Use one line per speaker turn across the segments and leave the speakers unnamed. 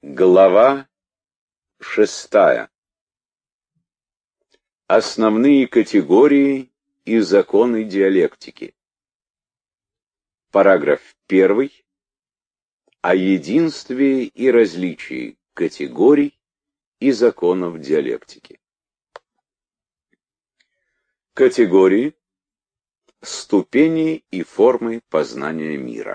Глава 6. Основные категории и законы диалектики. Параграф 1. О единстве и различии категорий и законов диалектики. Категории — ступени и формы познания мира.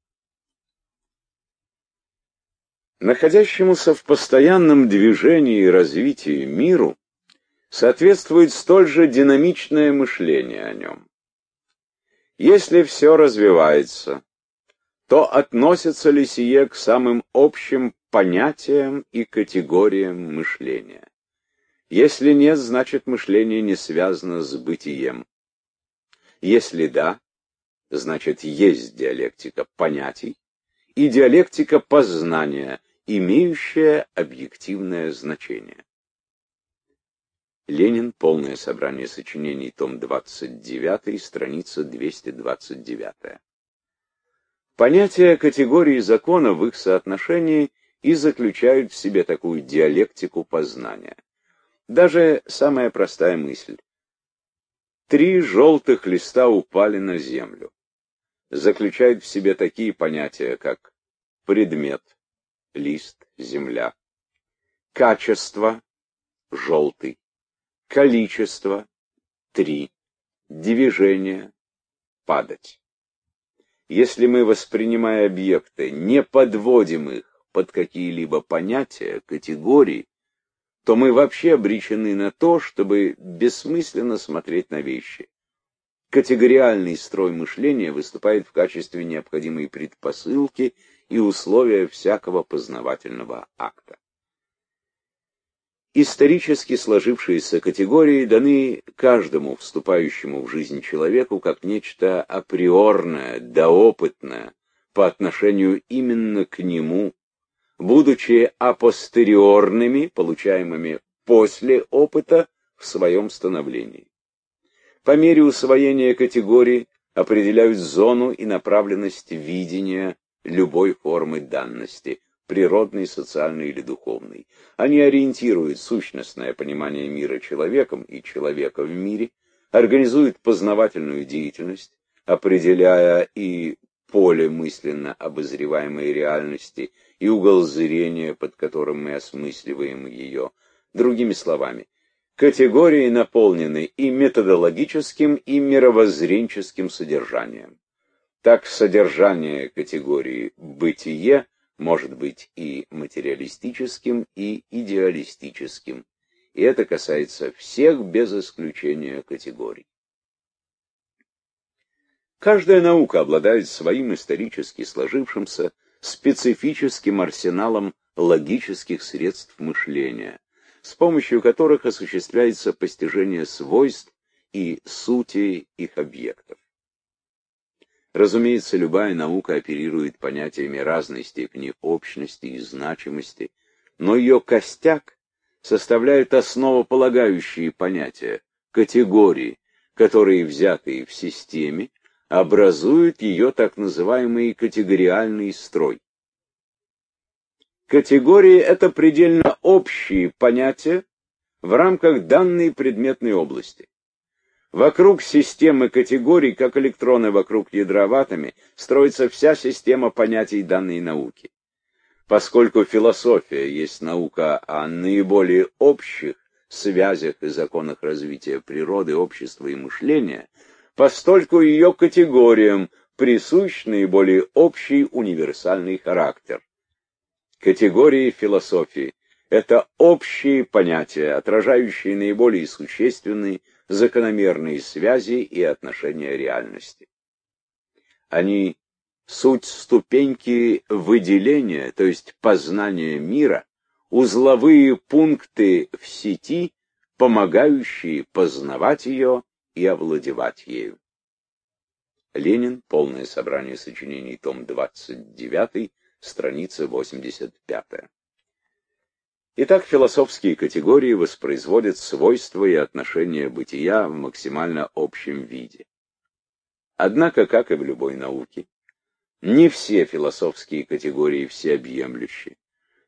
Находящемуся в постоянном движении и развитии миру соответствует столь же динамичное мышление о нем. Если все развивается, то относится ли сие к самым общим понятиям и категориям мышления? Если нет, значит мышление не связано с бытием. Если да, значит есть диалектика понятий и диалектика познания, имеющая объективное значение. Ленин. Полное собрание сочинений. Том 29, страница 229. Понятия категории закона в их соотношении и заключают в себе такую диалектику познания. Даже самая простая мысль. 3 желтых листа упали на землю. Заключает в себе такие понятия, как предмет, лист, земля, качество, желтый, количество, 3, движение, падать. Если мы, воспринимая объекты, не подводим их под какие-либо понятия, категории, то мы вообще обречены на то, чтобы бессмысленно смотреть на вещи. Категориальный строй мышления выступает в качестве необходимой предпосылки и условия всякого познавательного акта. Исторически сложившиеся категории даны каждому вступающему в жизнь человеку как нечто априорное, доопытное по отношению именно к нему, будучи апостериорными, получаемыми после опыта в своем становлении. По мере усвоения категорий определяют зону и направленность видения любой формы данности, природной, социальной или духовной. Они ориентируют сущностное понимание мира человеком и человека в мире, организуют познавательную деятельность, определяя и поле мысленно обозреваемой реальности, и угол зрения, под которым мы осмысливаем ее. Другими словами, категории наполнены и методологическим, и мировоззренческим содержанием. Так, содержание категории «бытие» может быть и материалистическим, и идеалистическим, и это касается всех без исключения категорий. Каждая наука обладает своим исторически сложившимся специфическим арсеналом логических средств мышления, с помощью которых осуществляется постижение свойств и сути их объектов. Разумеется, любая наука оперирует понятиями разной степени общности и значимости, но ее костяк составляют основополагающие понятия, категории, которые, взятые в системе, образуют ее так называемый категориальный строй. Категории — это предельно общие понятия в рамках данной предметной области. Вокруг системы категорий, как электроны вокруг ядра в атоме, строится вся система понятий данной науки. Поскольку философия есть наука о наиболее общих связях и законах развития природы, общества и мышления, постольку ее категориям присущ наиболее общий универсальный характер. Категории философии — это общие понятия, отражающие наиболее существенные закономерные связи и отношения реальности. Они — суть ступеньки выделения, то есть познания мира, узловые пункты в сети, помогающие познавать ее и овладевать ею. Ленин. Полное собрание сочинений. Том 29, страница 85. Итак, философские категории воспроизводят свойства и отношения бытия в максимально общем виде. Однако, как и в любой науке, не все философские категории всеобъемлющи.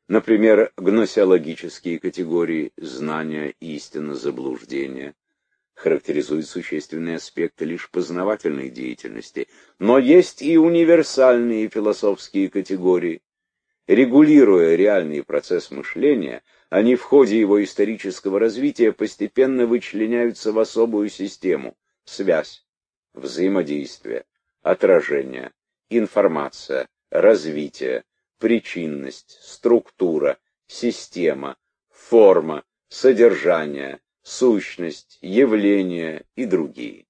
Например, гносеологические категории знания, истина, заблуждения характеризуют существенные аспекты лишь познавательной деятельности, но есть и универсальные философские категории. Регулируя реальный процесс мышления, они в ходе его исторического развития постепенно вычленяются в особую систему: связь, взаимодействие, отражение, информация, развитие, причинность, структура, система, форма, содержание, сущность, явление и другие.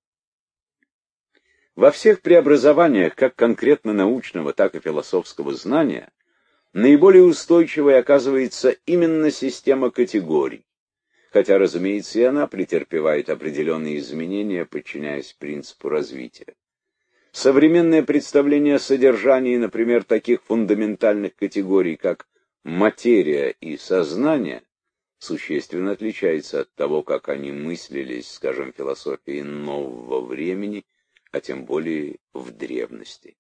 Во всех преобразованиях, как конкретно научного, так и философского знания, наиболее устойчивой оказывается именно система категорий, хотя, разумеется, и она претерпевает определенные изменения, подчиняясь принципу развития. Современное представление о содержании, например, таких фундаментальных категорий, как материя и сознание, существенно отличается от того, как они мыслились, скажем, в философии нового времени, а тем более в древности.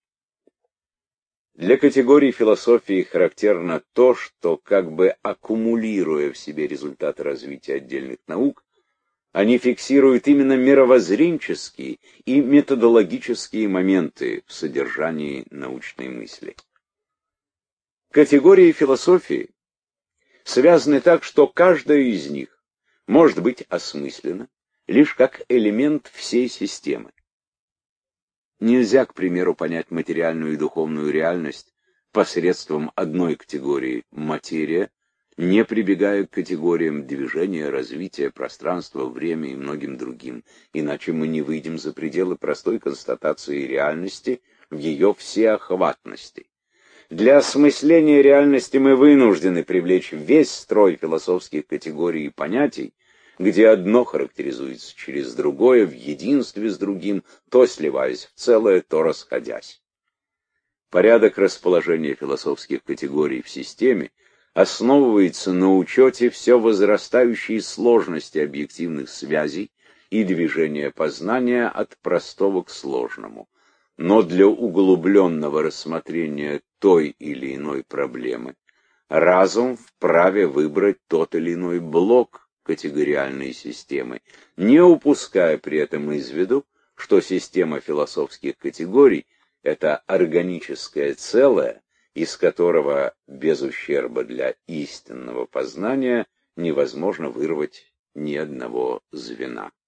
Для категорий философии характерно то, что, как бы аккумулируя в себе результаты развития отдельных наук, они фиксируют именно мировоззренческие и методологические моменты в содержании научной мысли. Категории философии связаны так, что каждая из них может быть осмыслена лишь как элемент всей системы. Нельзя, к примеру, понять материальную и духовную реальность посредством одной категории материя, не прибегая к категориям движения, развития, пространства, время и многим другим, иначе мы не выйдем за пределы простой констатации реальности в ее всеохватности. Для осмысления реальности мы вынуждены привлечь весь строй философских категорий и понятий, где одно характеризуется через другое, в единстве с другим, то сливаясь в целое, то расходясь. Порядок расположения философских категорий в системе основывается на учете все возрастающей сложности объективных связей и движения познания от простого к сложному. Но для углубленного рассмотрения той или иной проблемы разум вправе выбрать тот или иной блок категориальной системы, не упуская при этом из виду, что система философских категорий — это органическое целое, из которого без ущерба для истинного познания невозможно вырвать ни одного звена.